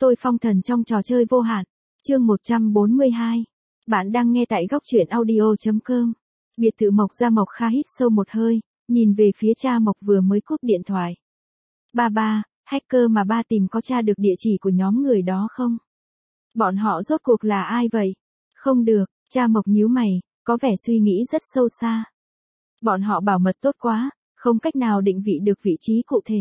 tôi phong thần trong trò chơi vô hạn. Chương 142. Bạn đang nghe tại góc truyện audio.com. Biệt thự Mộc Gia. Mộc Kha hít sâu một hơi, nhìn về phía cha Mộc vừa mới cúp điện thoại. Ba, hacker mà ba tìm có tra được địa chỉ của nhóm người đó không? Bọn họ rốt cuộc là ai vậy? Không được, cha Mộc nhíu mày, có vẻ suy nghĩ rất sâu xa. Bọn họ bảo mật tốt quá, không cách nào định vị được vị trí cụ thể.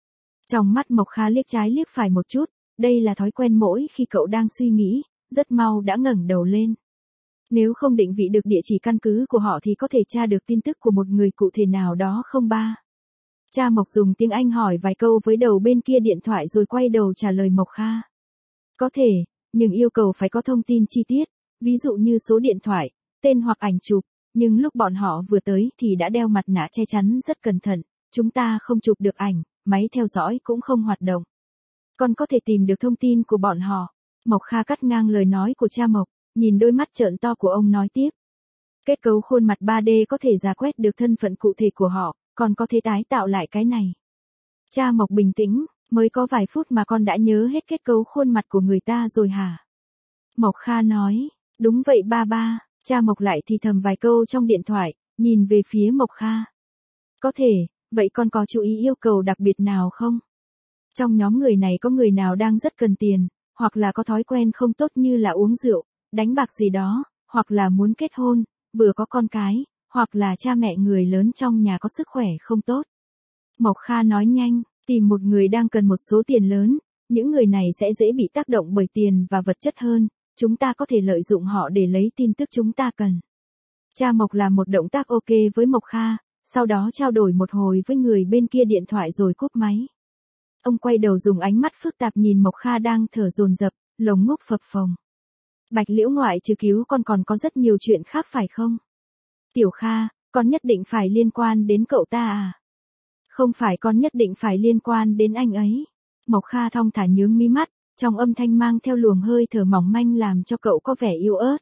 Trong mắt Mộc Kha liếc trái liếc phải một chút, đây là thói quen mỗi khi cậu đang suy nghĩ, rất mau đã ngẩng đầu lên. Nếu không định vị được địa chỉ căn cứ của họ thì có thể tra được tin tức của một người cụ thể nào đó không ba? Cha Mộc dùng tiếng Anh hỏi vài câu với đầu bên kia điện thoại rồi quay đầu trả lời Mộc Kha. Có thể, nhưng yêu cầu phải có thông tin chi tiết, ví dụ như số điện thoại, tên hoặc ảnh chụp, nhưng lúc bọn họ vừa tới thì đã đeo mặt nạ che chắn rất cẩn thận, chúng ta không chụp được ảnh, máy theo dõi cũng không hoạt động. Còn có thể tìm được thông tin của bọn họ. Mộc Kha cắt ngang lời nói của cha Mộc, nhìn đôi mắt trợn to của ông nói tiếp. Kết cấu khuôn mặt 3D có thể rà quét được thân phận cụ thể của họ, còn có thể tái tạo lại cái này. Cha Mộc bình tĩnh, mới có vài phút mà con đã nhớ hết kết cấu khuôn mặt của người ta rồi hả? Mộc Kha nói, đúng vậy ba. Cha Mộc lại thì thầm vài câu trong điện thoại, nhìn về phía Mộc Kha. Có thể, vậy con có chú ý yêu cầu đặc biệt nào không? Trong nhóm người này có người nào đang rất cần tiền, hoặc là có thói quen không tốt như là uống rượu, đánh bạc gì đó, hoặc là muốn kết hôn, vừa có con cái, hoặc là cha mẹ người lớn trong nhà có sức khỏe không tốt. Mộc Kha nói nhanh, tìm một người đang cần một số tiền lớn, những người này sẽ dễ bị tác động bởi tiền và vật chất hơn, chúng ta có thể lợi dụng họ để lấy tin tức chúng ta cần. Cha Mộc làm một động tác ok với Mộc Kha, sau đó trao đổi một hồi với người bên kia điện thoại rồi cúp máy. Ông quay đầu dùng ánh mắt phức tạp nhìn Mộc Kha đang thở dồn dập, lồng ngực phập phồng. Bạch Liễu ngoại trừ cứu con còn có rất nhiều chuyện khác phải không? Tiểu Kha, con nhất định phải liên quan đến cậu ta à? Không phải con nhất định phải liên quan đến anh ấy. Mộc Kha thong thả nhướng mí mắt, trong âm thanh mang theo luồng hơi thở mỏng manh làm cho cậu có vẻ yếu ớt.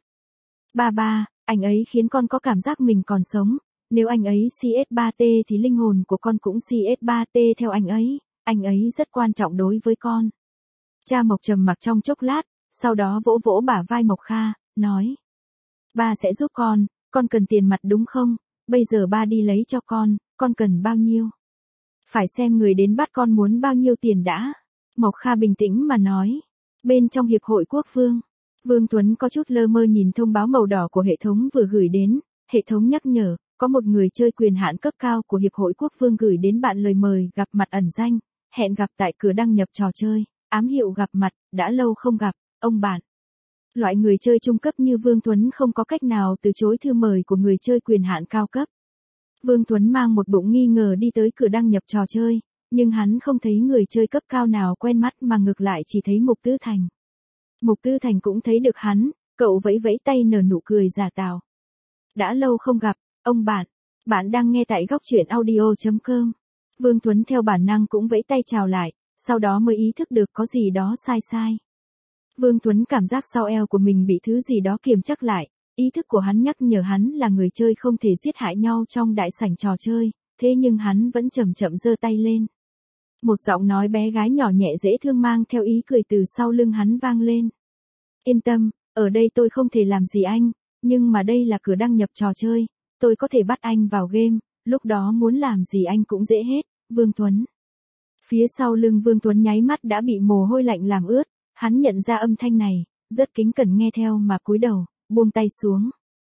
Ba, anh ấy khiến con có cảm giác mình còn sống, nếu anh ấy CS3T thì linh hồn của con cũng CS3T theo anh ấy rất quan trọng đối với con. Cha Mộc trầm mặc trong chốc lát, sau đó vỗ vỗ bả vai Mộc Kha, nói. Ba sẽ giúp con cần tiền mặt đúng không? Bây giờ ba đi lấy cho con cần bao nhiêu? Phải xem người đến bắt con muốn bao nhiêu tiền đã. Mộc Kha bình tĩnh mà nói. Bên trong Hiệp hội Quốc Vương, Vương Tuấn có chút lơ mơ nhìn thông báo màu đỏ của hệ thống vừa gửi đến, hệ thống nhắc nhở, có một người chơi quyền hạn cấp cao của Hiệp hội Quốc Vương gửi đến bạn lời mời gặp mặt ẩn danh, hẹn gặp tại cửa đăng nhập trò chơi, ám hiệu gặp mặt, đã lâu không gặp, ông bạn. Loại người chơi trung cấp như Vương Tuấn không có cách nào từ chối thư mời của người chơi quyền hạn cao cấp. Vương Tuấn mang một bụng nghi ngờ đi tới cửa đăng nhập trò chơi, nhưng hắn không thấy người chơi cấp cao nào quen mắt mà ngược lại chỉ thấy Mục Tư Thành. Mục Tư Thành cũng thấy được hắn, cậu vẫy vẫy tay nở nụ cười giả tạo. Đã lâu không gặp, ông bạn. Bạn đang nghe tại góc truyện audio.com. Vương Tuấn theo bản năng cũng vẫy tay chào lại, sau đó mới ý thức được có gì đó sai. Vương Tuấn cảm giác sau eo của mình bị thứ gì đó kiềm chắc lại, ý thức của hắn nhắc nhở hắn là người chơi không thể giết hại nhau trong đại sảnh trò chơi, thế nhưng hắn vẫn chậm chậm giơ tay lên. Một giọng nói bé gái nhỏ nhẹ dễ thương mang theo ý cười từ sau lưng hắn vang lên. Yên tâm, ở đây tôi không thể làm gì anh, nhưng mà đây là cửa đăng nhập trò chơi, tôi có thể bắt anh vào game, lúc đó muốn làm gì anh cũng dễ hết, Vương Tuấn. Phía sau lưng Vương Tuấn nháy mắt đã bị mồ hôi lạnh làm ướt, hắn nhận ra âm thanh này, rất kính cẩn nghe theo mà cúi đầu, buông tay xuống.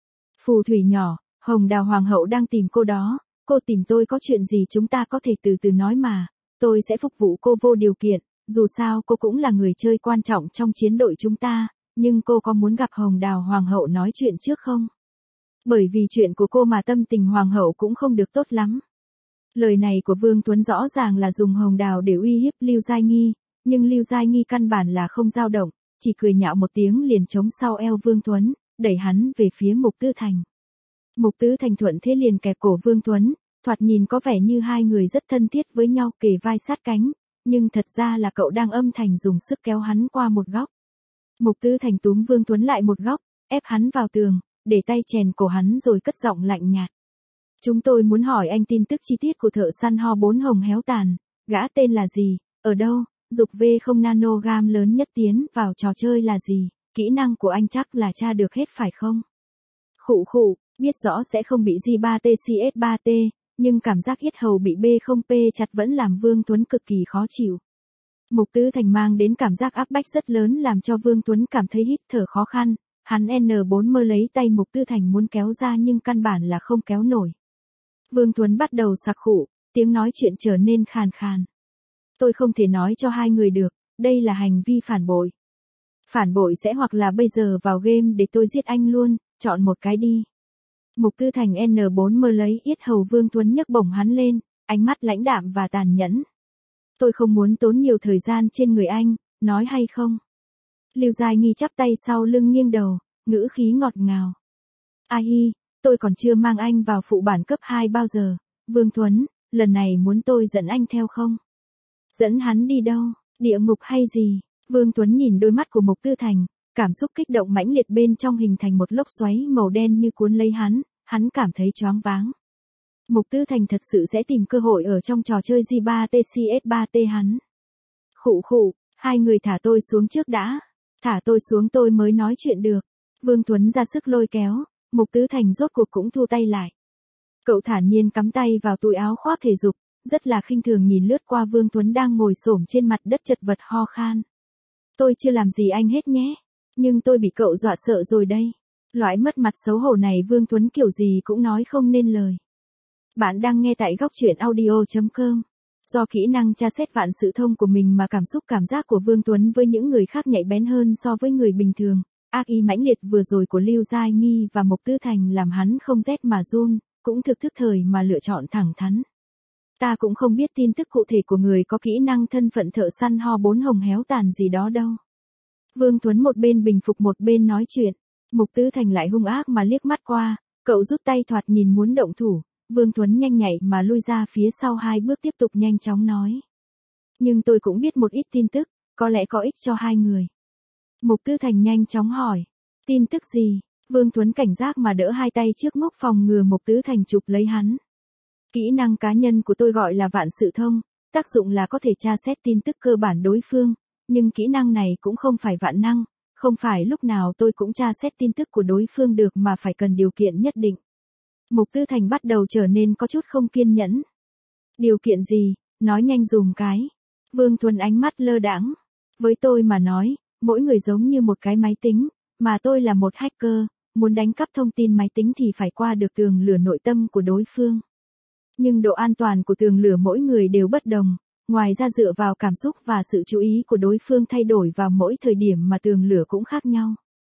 Phù thủy nhỏ, Hồng Đào Hoàng hậu đang tìm cô đó, cô tìm tôi có chuyện gì chúng ta có thể từ từ nói mà, tôi sẽ phục vụ cô vô điều kiện, dù sao cô cũng là người chơi quan trọng trong chiến đội chúng ta, nhưng cô có muốn gặp Hồng Đào Hoàng hậu nói chuyện trước không? Bởi vì chuyện của cô mà tâm tình Hoàng hậu cũng không được tốt lắm. Lời này của Vương Tuấn rõ ràng là dùng Hồng Đào để uy hiếp Lưu Giai Nghi, nhưng Lưu Giai Nghi căn bản là không dao động, chỉ cười nhạo một tiếng liền chống sau eo Vương Tuấn, đẩy hắn về phía Mục Tư Thành. Mục Tư Thành thuận thế liền kẹp cổ Vương Tuấn, thoạt nhìn có vẻ như hai người rất thân thiết với nhau kề vai sát cánh, nhưng thật ra là cậu đang âm thầm dùng sức kéo hắn qua một góc. Mục Tư Thành túm Vương Tuấn lại một góc, ép hắn vào tường, để tay chèn cổ hắn rồi cất giọng lạnh nhạt. Chúng tôi muốn hỏi anh tin tức chi tiết của thợ săn ho 4 hồng héo tàn, gã tên là gì, ở đâu, Dục V0 nanogam lớn nhất tiến vào trò chơi là gì? Kỹ năng của anh chắc là tra được hết phải không? Khụ khụ, biết rõ sẽ không bị G3TCS3T, nhưng cảm giác yết hầu bị B0P chặt vẫn làm Vương Tuấn cực kỳ khó chịu. Mục Tứ Thành mang đến cảm giác áp bách rất lớn làm cho Vương Tuấn cảm thấy hít thở khó khăn, hắn N4 mơ lấy tay Mục Tứ Thành muốn kéo ra nhưng căn bản là không kéo nổi. Vương Tuấn bắt đầu sặc khụ, tiếng nói chuyện trở nên khàn khàn. Tôi không thể nói cho hai người được, đây là hành vi phản bội. Phản bội sẽ hoặc là bây giờ vào game để tôi giết anh luôn, chọn một cái đi. Mục Tư Thành N4 mơ lấy yết hầu Vương Tuấn nhấc bổng hắn lên, ánh mắt lãnh đạm và tàn nhẫn. Tôi không muốn tốn nhiều thời gian trên người anh, nói hay không? Lưu Giai Nghi chắp tay sau lưng nghiêng đầu, ngữ khí ngọt ngào. Ai hi, tôi còn chưa mang anh vào phụ bản cấp 2 bao giờ, Vương Tuấn, lần này muốn tôi dẫn anh theo không? Dẫn hắn đi đâu, địa ngục hay gì? Vương Tuấn nhìn đôi mắt của Mục Tư Thành, cảm xúc kích động mãnh liệt bên trong hình thành một lốc xoáy màu đen như cuốn lấy hắn cảm thấy choáng váng. Mục Tư Thành thật sự sẽ tìm cơ hội ở trong trò chơi G3TCS3T hắn. Khụ khụ, hai người thả tôi xuống trước đã. Thả tôi xuống tôi mới nói chuyện được. Vương Tuấn ra sức lôi kéo, Mục Tư Thành rốt cuộc cũng thu tay lại. Cậu thản nhiên cắm tay vào túi áo khoác thể dục, rất là khinh thường nhìn lướt qua Vương Tuấn đang ngồi xổm trên mặt đất chật vật ho khan. Tôi chưa làm gì anh hết nhé, nhưng tôi bị cậu dọa sợ rồi đây. Loại mất mặt xấu hổ này Vương Tuấn kiểu gì cũng nói không nên lời. Bạn đang nghe tại góc truyện audio.com. Do kỹ năng tra xét vạn sự thông của mình mà cảm giác của Vương Tuấn với những người khác nhạy bén hơn so với người bình thường. Ác ý mãnh liệt vừa rồi của Lưu Giai Nghi và Mục Tư Thành làm hắn không rét mà run, cũng thực thức thời mà lựa chọn thẳng thắn. Ta cũng không biết tin tức cụ thể của người có kỹ năng thân phận thợ săn ho 4 hồng héo tàn gì đó đâu. Vương Tuấn một bên bình phục một bên nói chuyện. Mục Tư Thành lại hung ác mà liếc mắt qua, cậu rút tay thoạt nhìn muốn động thủ, Vương Tuấn nhanh nhạy mà lui ra phía sau 2 bước tiếp tục nhanh chóng nói. Nhưng tôi cũng biết một ít tin tức, có lẽ có ích cho hai người. Mục Tư Thành nhanh chóng hỏi, tin tức gì? Vương Tuấn cảnh giác mà đỡ hai tay trước ngốc phòng ngừa Mục Tư Thành chụp lấy hắn. Kỹ năng cá nhân của tôi gọi là vạn sự thông, tác dụng là có thể tra xét tin tức cơ bản đối phương, nhưng kỹ năng này cũng không phải vạn năng. Không phải lúc nào tôi cũng tra xét tin tức của đối phương được mà phải cần điều kiện nhất định. Mục Tư Thành bắt đầu trở nên có chút không kiên nhẫn. Điều kiện gì, nói nhanh dùm cái. Vương Tuấn ánh mắt lơ đãng. Với tôi mà nói, mỗi người giống như một cái máy tính, mà tôi là một hacker, muốn đánh cắp thông tin máy tính thì phải qua được tường lửa nội tâm của đối phương. Nhưng độ an toàn của tường lửa mỗi người đều bất đồng. Ngoài ra dựa vào cảm xúc và sự chú ý của đối phương thay đổi vào mỗi thời điểm mà tường lửa cũng khác nhau.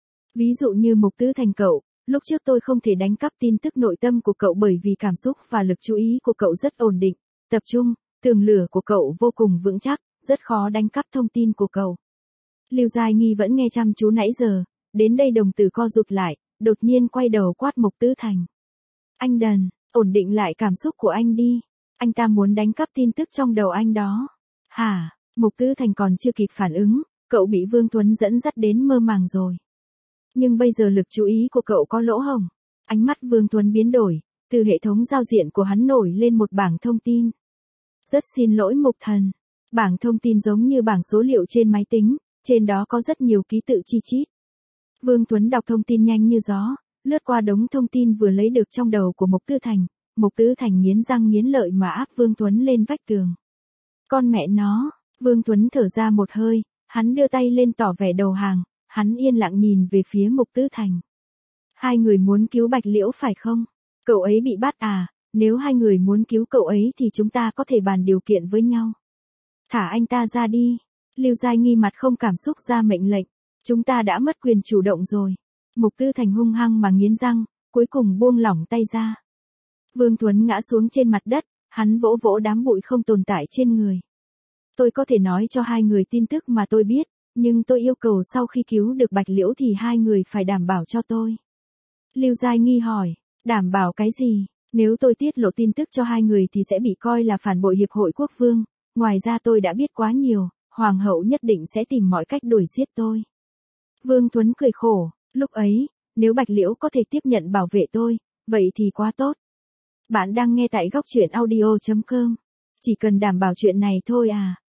Ví dụ như Mục Tư Thành cậu, lúc trước tôi không thể đánh cắp tin tức nội tâm của cậu bởi vì cảm xúc và lực chú ý của cậu rất ổn định, tập trung, tường lửa của cậu vô cùng vững chắc, rất khó đánh cắp thông tin của cậu. Lưu Giai Nghi vẫn nghe chăm chú nãy giờ, đến đây đồng tử co rụt lại, đột nhiên quay đầu quát Mục Tư Thành. Anh đần, ổn định lại cảm xúc của anh đi. Anh ta muốn đánh cắp tin tức trong đầu anh đó. Hả? Mục Tư Thành còn chưa kịp phản ứng, cậu bị Vương Tuấn dẫn dắt đến mơ màng rồi. Nhưng bây giờ lực chú ý của cậu có lỗ hổng. Ánh mắt Vương Tuấn biến đổi, từ hệ thống giao diện của hắn nổi lên một bảng thông tin. Rất xin lỗi Mục Thần. Bảng thông tin giống như bảng số liệu trên máy tính, trên đó có rất nhiều ký tự chi chít. Vương Tuấn đọc thông tin nhanh như gió, lướt qua đống thông tin vừa lấy được trong đầu của Mục Tư Thành. Mục Tư Thành nghiến răng nghiến lợi mà áp Vương Tuấn lên vách tường. Con mẹ nó, Vương Tuấn thở ra một hơi, hắn đưa tay lên tỏ vẻ đầu hàng, hắn yên lặng nhìn về phía Mục Tư Thành. Hai người muốn cứu Bạch Liễu phải không? Cậu ấy bị bắt à, nếu hai người muốn cứu cậu ấy thì chúng ta có thể bàn điều kiện với nhau. Thả anh ta ra đi. Lưu Giai Nghi mặt không cảm xúc ra mệnh lệnh. Chúng ta đã mất quyền chủ động rồi. Mục Tư Thành hung hăng mà nghiến răng, cuối cùng buông lỏng tay ra. Vương Tuấn ngã xuống trên mặt đất, hắn vỗ vỗ đám bụi không tồn tại trên người. Tôi có thể nói cho hai người tin tức mà tôi biết, nhưng tôi yêu cầu sau khi cứu được Bạch Liễu thì hai người phải đảm bảo cho tôi. Lưu Giai Nghi hỏi, đảm bảo cái gì? Nếu tôi tiết lộ tin tức cho hai người thì sẽ bị coi là phản bội Hiệp hội Quốc Vương. Ngoài ra tôi đã biết quá nhiều, Hoàng hậu nhất định sẽ tìm mọi cách đuổi giết tôi. Vương Tuấn cười khổ, lúc ấy, nếu Bạch Liễu có thể tiếp nhận bảo vệ tôi, vậy thì quá tốt. Bạn đang nghe tại góc truyện audio.com. Chỉ cần đảm bảo chuyện này thôi à,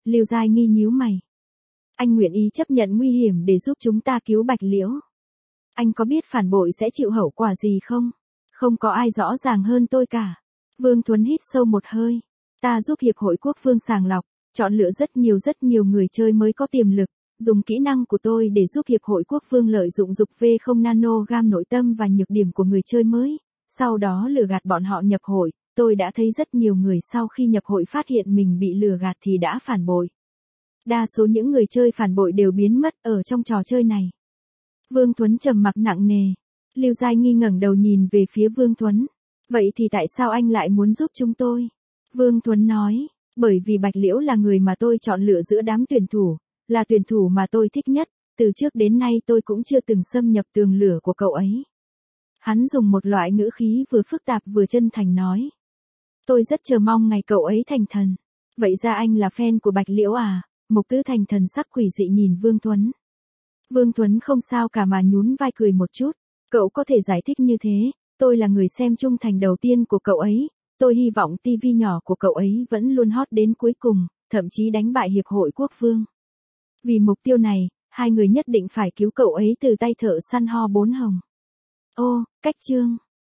Lưu Giai Nghi nhíu mày. Anh nguyện ý chấp nhận nguy hiểm để giúp chúng ta cứu Bạch Liễu. Anh có biết phản bội sẽ chịu hậu quả gì không? Không có ai rõ ràng hơn tôi cả. Vương Thuấn hít sâu một hơi. Ta giúp Hiệp hội Quốc Vương sàng lọc, chọn lựa rất nhiều người chơi mới có tiềm lực, dùng kỹ năng của tôi để giúp Hiệp hội Quốc Vương lợi dụng dục V0 nano gam nội tâm và nhược điểm của người chơi mới, sau đó lừa gạt bọn họ nhập hội. Tôi đã thấy rất nhiều người sau khi nhập hội phát hiện mình bị lừa gạt thì đã phản bội. Đa số những người chơi phản bội đều biến mất ở trong trò chơi này. Vương Thuấn trầm mặc nặng nề. Lưu Giai Nghi ngẩng đầu nhìn về phía Vương Thuấn. Vậy thì tại sao anh lại muốn giúp chúng tôi? Vương Thuấn nói, bởi vì Bạch Liễu là người mà tôi chọn lựa giữa đám tuyển thủ, là tuyển thủ mà tôi thích nhất, từ trước đến nay tôi cũng chưa từng xâm nhập tường lửa của cậu ấy. Hắn dùng một loại ngữ khí vừa phức tạp vừa chân thành nói. Tôi rất chờ mong ngày cậu ấy thành thần. Vậy ra anh là fan của Bạch Liễu à? Mục Tứ Thành thần sắc quỷ dị nhìn Vương Thuấn. Vương Thuấn không sao cả mà nhún vai cười một chút. Cậu có thể giải thích như thế, tôi là người xem trung thành đầu tiên của cậu ấy. Tôi hy vọng TV nhỏ của cậu ấy vẫn luôn hot đến cuối cùng, thậm chí đánh bại Hiệp hội Quốc Vương. Vì mục tiêu này, hai người nhất định phải cứu cậu ấy từ tay thợ săn ho bốn hồng. Ô, cách chương.